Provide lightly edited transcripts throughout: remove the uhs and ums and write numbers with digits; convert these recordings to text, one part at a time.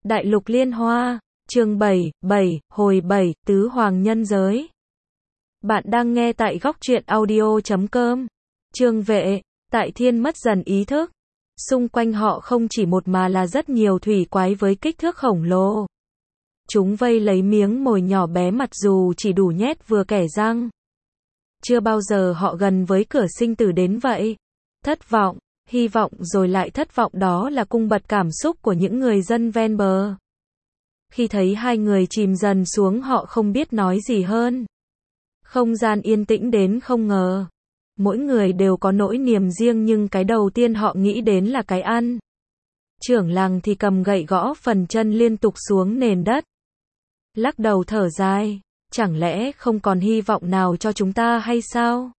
Đại lục liên hoa, chương 7, hồi 7, tứ hoàng nhân giới. Bạn đang nghe tại góc truyện audio.com. Trương Vệ, Tại Thiên mất dần ý thức. Xung quanh họ không chỉ một mà là rất nhiều thủy quái với kích thước khổng lồ. Chúng vây lấy miếng mồi nhỏ bé mặc dù chỉ đủ nhét vừa kẻ răng. Chưa bao giờ họ gần với cửa sinh tử đến vậy. Thất vọng, hy vọng rồi lại thất vọng, đó là cung bậc cảm xúc của những người dân ven bờ. Khi thấy hai người chìm dần xuống, họ không biết nói gì hơn. Không gian yên tĩnh đến không ngờ. Mỗi người đều có nỗi niềm riêng nhưng cái đầu tiên họ nghĩ đến là cái ăn. Trưởng làng thì cầm gậy gõ phần chân liên tục xuống nền đất. Lắc đầu thở dài, chẳng lẽ không còn hy vọng nào cho chúng ta hay sao?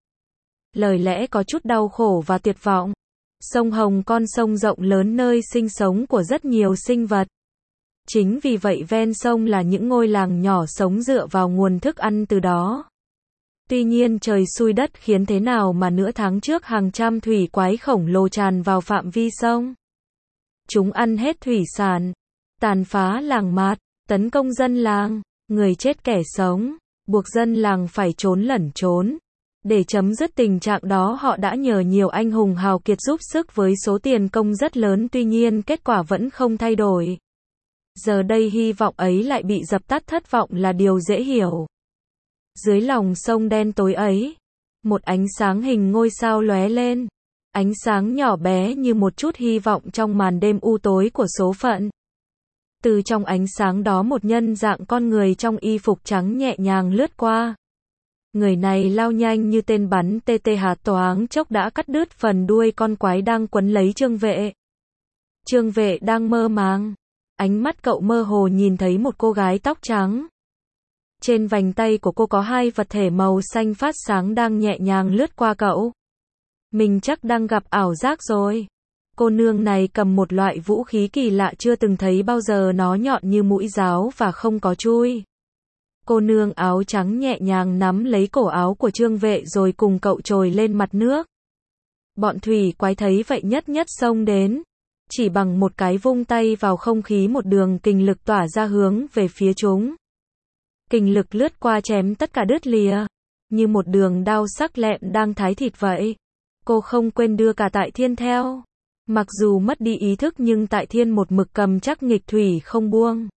Lời lẽ có chút đau khổ và tuyệt vọng. Sông Hồng, con sông rộng lớn nơi sinh sống của rất nhiều sinh vật. Chính vì vậy ven sông là những ngôi làng nhỏ sống dựa vào nguồn thức ăn từ đó. Tuy nhiên trời xui đất khiến thế nào mà nửa tháng trước hàng trăm thủy quái khổng lồ tràn vào phạm vi sông. Chúng ăn hết thủy sản, tàn phá làng mạt, tấn công dân làng, người chết kẻ sống, buộc dân làng phải trốn lẩn trốn. Để chấm dứt tình trạng đó, họ đã nhờ nhiều anh hùng hào kiệt giúp sức với số tiền công rất lớn, tuy nhiên kết quả vẫn không thay đổi. Giờ đây hy vọng ấy lại bị dập tắt, thất vọng là điều dễ hiểu. Dưới lòng sông đen tối ấy, một ánh sáng hình ngôi sao lóe lên. Ánh sáng nhỏ bé như một chút hy vọng trong màn đêm u tối của số phận. Từ trong ánh sáng đó, một nhân dạng con người trong y phục trắng nhẹ nhàng lướt qua. Người này lao nhanh như tên bắn tê hạt toáng chốc đã cắt đứt phần đuôi con quái đang quấn lấy Trương Vệ. Trương Vệ đang mơ màng. Ánh mắt cậu mơ hồ nhìn thấy một cô gái tóc trắng. Trên vành tay của cô có hai vật thể màu xanh phát sáng đang nhẹ nhàng lướt qua cậu. Mình chắc đang gặp ảo giác rồi. Cô nương này cầm một loại vũ khí kỳ lạ chưa từng thấy bao giờ, nó nhọn như mũi giáo và không có chui. Cô nương áo trắng nhẹ nhàng nắm lấy cổ áo của Trương Vệ rồi cùng cậu trồi lên mặt nước. Bọn thủy quái thấy vậy nhất nhất xông đến. Chỉ bằng một cái vung tay vào không khí, một đường kình lực tỏa ra hướng về phía chúng. Kình lực lướt qua chém tất cả đứt lìa. Như một đường đao sắc lẹm đang thái thịt vậy. Cô không quên đưa cả Tại Thiên theo. Mặc dù mất đi ý thức nhưng Tại Thiên một mực cầm chắc nghịch thủy không buông.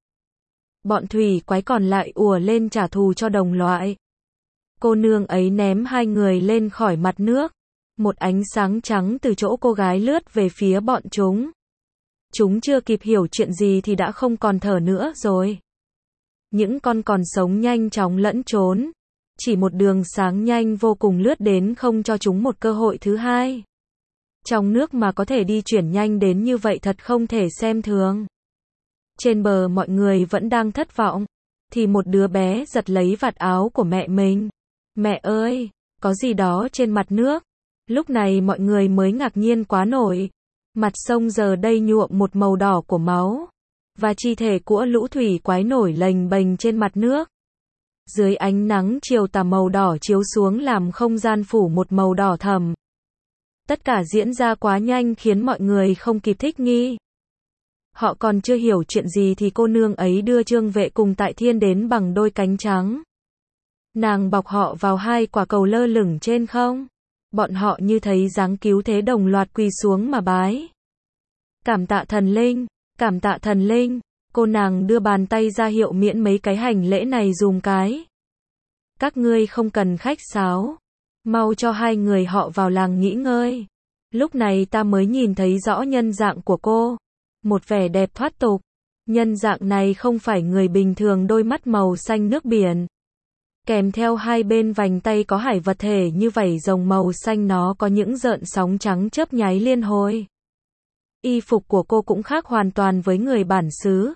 Bọn thủy quái còn lại ùa lên trả thù cho đồng loại. Cô nương ấy ném hai người lên khỏi mặt nước. Một ánh sáng trắng từ chỗ cô gái lướt về phía bọn chúng. Chúng chưa kịp hiểu chuyện gì thì đã không còn thở nữa rồi. Những con còn sống nhanh chóng lẫn trốn. Chỉ một đường sáng nhanh vô cùng lướt đến không cho chúng một cơ hội thứ hai. Trong nước mà có thể đi chuyển nhanh đến như vậy thật không thể xem thường. Trên bờ mọi người vẫn đang thất vọng. Thì một đứa bé giật lấy vạt áo của mẹ mình. Mẹ ơi, có gì đó trên mặt nước. Lúc này mọi người mới ngạc nhiên quá nổi. Mặt sông giờ đây nhuộm một màu đỏ của máu. Và chi thể của lũ thủy quái nổi lềnh bềnh trên mặt nước. Dưới ánh nắng chiều tà, màu đỏ chiếu xuống làm không gian phủ một màu đỏ thẫm. Tất cả diễn ra quá nhanh khiến mọi người không kịp thích nghi. Họ còn chưa hiểu chuyện gì thì cô nương ấy đưa Trương Vệ cùng Tại Thiên đến bằng đôi cánh trắng. Nàng bọc họ vào hai quả cầu lơ lửng trên không. Bọn họ như thấy dáng cứu thế đồng loạt quỳ xuống mà bái. Cảm tạ thần linh, cảm tạ thần linh. Cô nàng đưa bàn tay ra hiệu miễn mấy cái hành lễ này dùm cái. Các ngươi không cần khách sáo. Mau cho hai người họ vào làng nghỉ ngơi. Lúc này ta mới nhìn thấy rõ nhân dạng của cô. Một vẻ đẹp thoát tục. Nhân dạng này không phải người bình thường, đôi mắt màu xanh nước biển. Kèm theo hai bên vành tay có hải vật thể như vảy rồng màu xanh, nó có những gợn sóng trắng chớp nháy liên hồi. Y phục của cô cũng khác hoàn toàn với người bản xứ.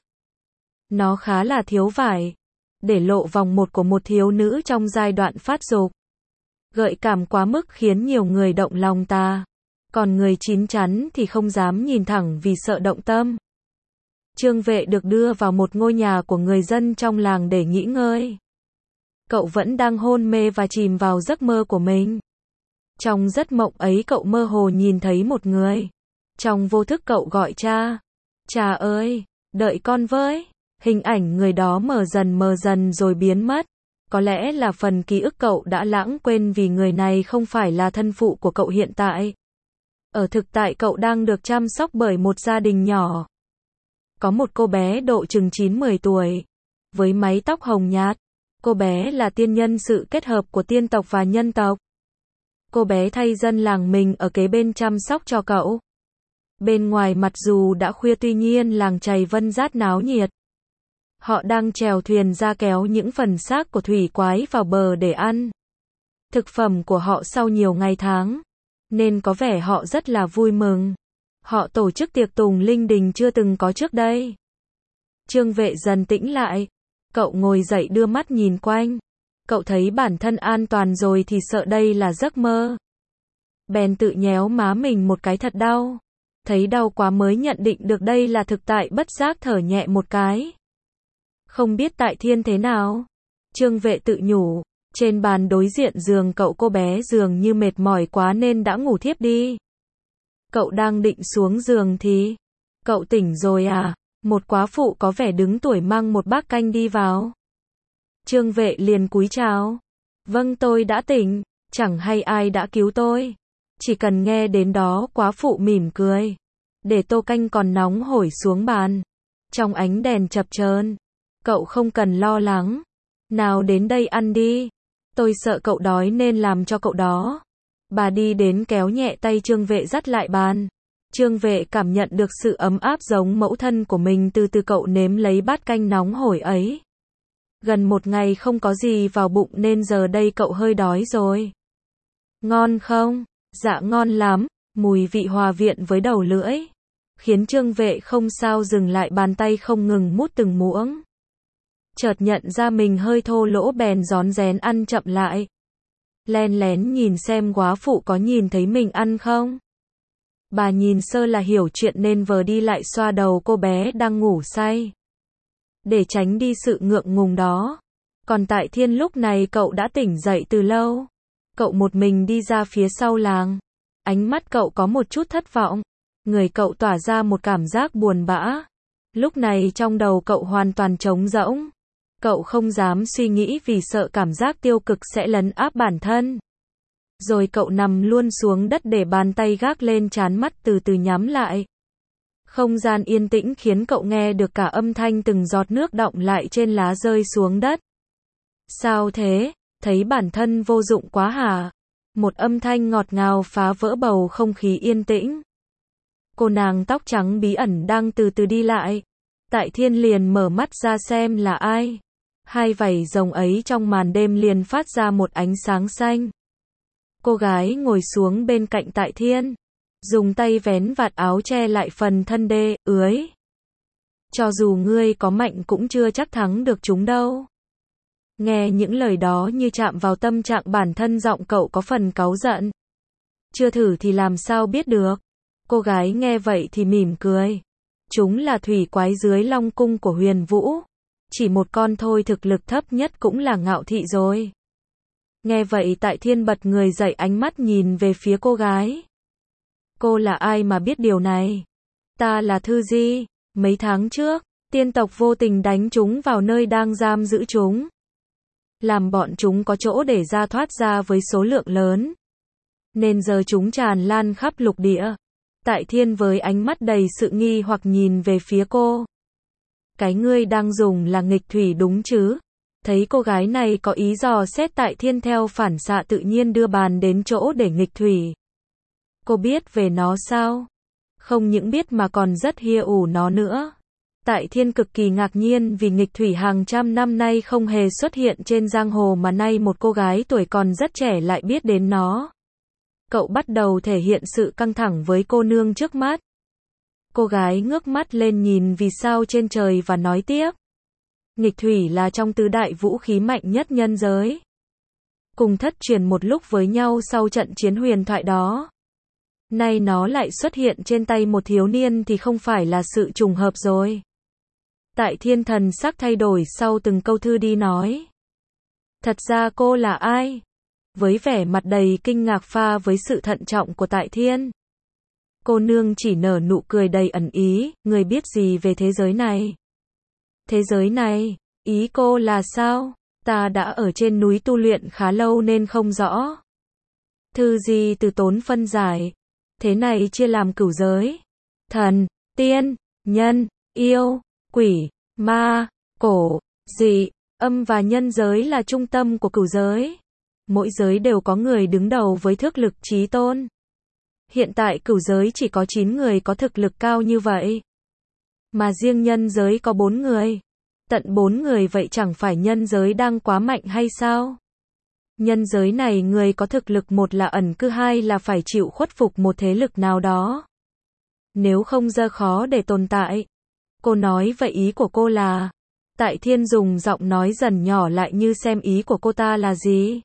Nó khá là thiếu vải. Để lộ vòng một của một thiếu nữ trong giai đoạn phát dục. Gợi cảm quá mức khiến nhiều người động lòng ta. Còn người chín chắn thì không dám nhìn thẳng vì sợ động tâm. Trương Vệ được đưa vào một ngôi nhà của người dân trong làng để nghỉ ngơi. Cậu vẫn đang hôn mê và chìm vào giấc mơ của mình. Trong giấc mộng ấy cậu mơ hồ nhìn thấy một người. Trong vô thức cậu gọi cha. Cha ơi, Đợi con với. Hình ảnh người đó mờ dần rồi biến mất. Có lẽ là phần ký ức cậu đã lãng quên vì người này không phải là thân phụ của cậu hiện tại. Ở thực tại cậu đang được chăm sóc bởi một gia đình nhỏ. Có một cô bé độ chừng 9-10 tuổi, với mái tóc hồng nhạt. Cô bé là tiên nhân sự kết hợp của tiên tộc và nhân tộc. Cô bé thay dân làng mình ở kế bên chăm sóc cho cậu. Bên ngoài mặc dù đã khuya tuy nhiên làng chày vân rát náo nhiệt. Họ đang chèo thuyền ra kéo những phần xác của thủy quái vào bờ để ăn. Thực phẩm của họ sau nhiều ngày tháng, nên có vẻ họ rất là vui mừng. Họ tổ chức tiệc tùng linh đình chưa từng có trước đây. Trương Vệ dần tĩnh lại. Cậu ngồi dậy đưa mắt nhìn quanh. Cậu thấy bản thân an toàn rồi thì sợ đây là giấc mơ. Bèn tự nhéo má mình một cái thật đau. Thấy đau quá mới nhận định được đây là thực tại, bất giác thở nhẹ một cái. Không biết Tại Thiên thế nào? Trương Vệ tự nhủ. Trên bàn đối diện giường cậu, cô bé dường như mệt mỏi quá nên đã ngủ thiếp đi. Cậu đang định xuống giường thì... Cậu tỉnh rồi à? Một quá phụ có vẻ đứng tuổi mang một bát canh đi vào. Trương Vệ liền cúi chào. Vâng, tôi đã tỉnh. Chẳng hay ai đã cứu tôi. Chỉ cần nghe đến đó, quá phụ mỉm cười. Để tô canh còn nóng hổi xuống bàn. Trong ánh đèn chập chờn. Cậu không cần lo lắng. Nào đến đây ăn đi. Tôi sợ cậu đói nên làm cho cậu đó. Bà đi đến kéo nhẹ tay Trương Vệ dắt lại bàn. Trương Vệ cảm nhận được sự ấm áp giống mẫu thân của mình, từ từ cậu nếm lấy bát canh nóng hổi ấy. Gần một ngày không có gì vào bụng nên giờ đây cậu hơi đói rồi. Ngon không? Dạ ngon lắm. Mùi vị hòa quyện với đầu lưỡi, khiến Trương Vệ không sao dừng lại bàn tay không ngừng mút từng muỗng. Chợt nhận ra mình hơi thô lỗ bèn rón rén ăn chậm lại. Len lén nhìn xem góa phụ có nhìn thấy mình ăn không. Bà nhìn sơ là hiểu chuyện nên vờ đi lại xoa đầu cô bé đang ngủ say. Để tránh đi sự ngượng ngùng đó. Còn Tại Thiên lúc này cậu đã tỉnh dậy từ lâu. Cậu một mình đi ra phía sau làng. Ánh mắt cậu có một chút thất vọng. Người cậu tỏa ra một cảm giác buồn bã. Lúc này trong đầu cậu hoàn toàn trống rỗng. Cậu không dám suy nghĩ vì sợ cảm giác tiêu cực sẽ lấn áp bản thân. Rồi cậu nằm luôn xuống đất để bàn tay gác lên trán, mắt từ từ nhắm lại. Không gian yên tĩnh khiến cậu nghe được cả âm thanh từng giọt nước đọng lại trên lá rơi xuống đất. Sao thế? Thấy bản thân vô dụng quá hả? Một âm thanh ngọt ngào phá vỡ bầu không khí yên tĩnh. Cô nàng tóc trắng bí ẩn đang từ từ đi lại. Tại Thiên liền mở mắt ra xem là ai. Hai vảy rồng ấy trong màn đêm liền phát ra một ánh sáng xanh. Cô gái ngồi xuống bên cạnh Tại Thiên, dùng tay vén vạt áo che lại phần thân đê, ưới. Cho dù ngươi có mạnh cũng chưa chắc thắng được chúng đâu. Nghe những lời đó như chạm vào tâm trạng bản thân, giọng cậu có phần cáu giận. Chưa thử thì làm sao biết được. Cô gái nghe vậy thì mỉm cười. Chúng là thủy quái dưới Long cung của Huyền Vũ. Chỉ một con thôi, thực lực thấp nhất cũng là ngạo thị rồi. Nghe vậy Tại Thiên bật người dậy, ánh mắt nhìn về phía cô gái. Cô là ai mà biết điều này? Ta là Thư Di. Mấy tháng trước, tiên tộc vô tình đánh chúng vào nơi đang giam giữ chúng. Làm bọn chúng có chỗ để ra thoát ra với số lượng lớn. Nên giờ chúng tràn lan khắp lục địa. Tại Thiên với ánh mắt đầy sự nghi hoặc nhìn về phía cô. Cái ngươi đang dùng là nghịch thủy đúng chứ? Thấy cô gái này có ý dò xét, Tại Thiên theo phản xạ tự nhiên đưa bàn đến chỗ để nghịch thủy. Cô biết về nó sao? Không những biết mà còn rất hia ủ nó nữa. Tại Thiên cực kỳ ngạc nhiên vì nghịch thủy hàng trăm năm nay không hề xuất hiện trên giang hồ, mà nay một cô gái tuổi còn rất trẻ lại biết đến nó. Cậu bắt đầu thể hiện sự căng thẳng với cô nương trước mắt. Cô gái ngước mắt lên nhìn vì sao trên trời và nói tiếp. Nghịch thủy là trong tứ đại vũ khí mạnh nhất nhân giới. Cùng thất truyền một lúc với nhau sau trận chiến huyền thoại đó. Nay nó lại xuất hiện trên tay một thiếu niên thì không phải là sự trùng hợp rồi. Tại Thiên thần sắc thay đổi sau từng câu Thư đi nói. Thật ra cô là ai? Với vẻ mặt đầy kinh ngạc pha với sự thận trọng của Tại Thiên. Cô nương chỉ nở nụ cười đầy ẩn ý, người biết gì về thế giới này? Thế giới này, ý cô là sao? Ta đã ở trên núi tu luyện khá lâu nên không rõ. Thư Di từ tốn phân giải. Thế này chia làm cửu giới. Thần, tiên, nhân, yêu, quỷ, ma, cổ, dị, âm và nhân giới là trung tâm của cửu giới. Mỗi giới đều có người đứng đầu với thực lực chí tôn. Hiện tại cửu giới chỉ có 9 người có thực lực cao như vậy. Mà riêng nhân giới có 4 người. Tận 4 người vậy chẳng phải nhân giới đang quá mạnh hay sao? Nhân giới này người có thực lực một là ẩn cư, hai là phải chịu khuất phục một thế lực nào đó. Nếu không rất khó để tồn tại. Cô nói vậy ý của cô là... Tại Thiên dùng giọng nói dần nhỏ lại như xem ý của cô ta là gì.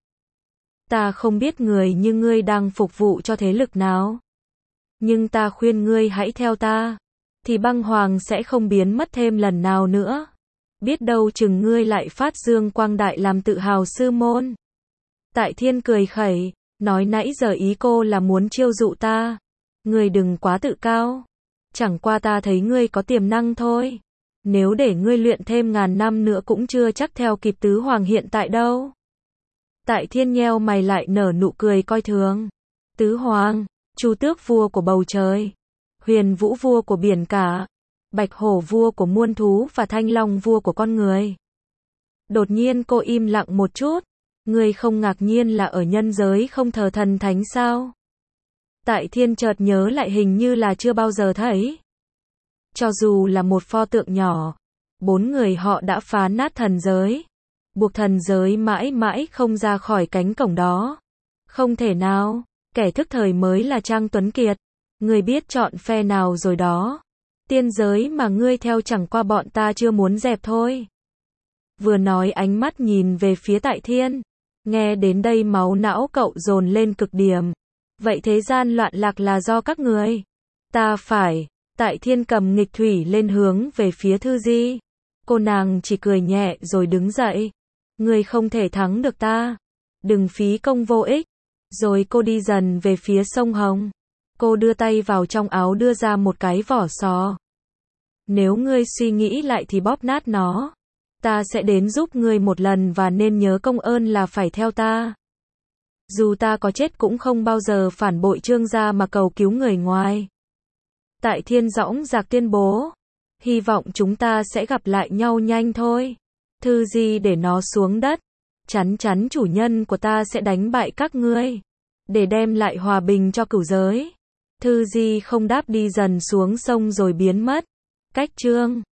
Ta không biết người như ngươi đang phục vụ cho thế lực nào. Nhưng ta khuyên ngươi hãy theo ta. Thì băng hoàng sẽ không biến mất thêm lần nào nữa. Biết đâu chừng ngươi lại phát dương quang đại làm tự hào sư môn. Tại Thiên cười khẩy, nói nãy giờ ý cô là muốn chiêu dụ ta. Ngươi đừng quá tự cao. Chẳng qua ta thấy ngươi có tiềm năng thôi. Nếu để ngươi luyện thêm ngàn năm nữa cũng chưa chắc theo kịp tứ hoàng hiện tại đâu. Tại Thiên nheo mày lại nở nụ cười coi thường. Tứ hoàng, Chu Tước vua của bầu trời, Huyền Vũ vua của biển cả, Bạch Hổ vua của muôn thú và Thanh Long vua của con người. Đột nhiên cô im lặng một chút. Ngươi không ngạc nhiên là ở nhân giới không thờ thần thánh sao? Tại Thiên chợt nhớ lại hình như là chưa bao giờ thấy. Cho dù là một pho tượng nhỏ, 4 người họ đã phá nát thần giới. Buộc thần giới mãi mãi không ra khỏi cánh cổng đó. Không thể nào, kẻ thức thời mới là Trang Tuấn Kiệt. Ngươi biết chọn phe nào rồi đó. Tiên giới mà ngươi theo chẳng qua bọn ta chưa muốn dẹp thôi. Vừa nói ánh mắt nhìn về phía Tại Thiên. Nghe đến đây máu não cậu dồn lên cực điểm. Vậy thế gian loạn lạc là do các người. Ta phải. Tại Thiên cầm nghịch thủy lên hướng về phía Thư Di. Cô nàng chỉ cười nhẹ rồi đứng dậy. Ngươi không thể thắng được ta. Đừng phí công vô ích. Rồi cô đi dần về phía sông Hồng. Cô đưa tay vào trong áo đưa ra một cái vỏ sò. Nếu ngươi suy nghĩ lại thì bóp nát nó. Ta sẽ đến giúp ngươi một lần và nên nhớ công ơn là phải theo ta. Dù ta có chết cũng không bao giờ phản bội Trương gia mà cầu cứu người ngoài. Tại Thiên dõng dạc tuyên bố. Hy vọng chúng ta sẽ gặp lại nhau nhanh thôi. Thư Di để nó xuống đất. Chắn chắn chủ nhân của ta sẽ đánh bại các ngươi. Để đem lại hòa bình cho cửu giới. Thư Di không đáp đi dần xuống sông rồi biến mất. Cách chương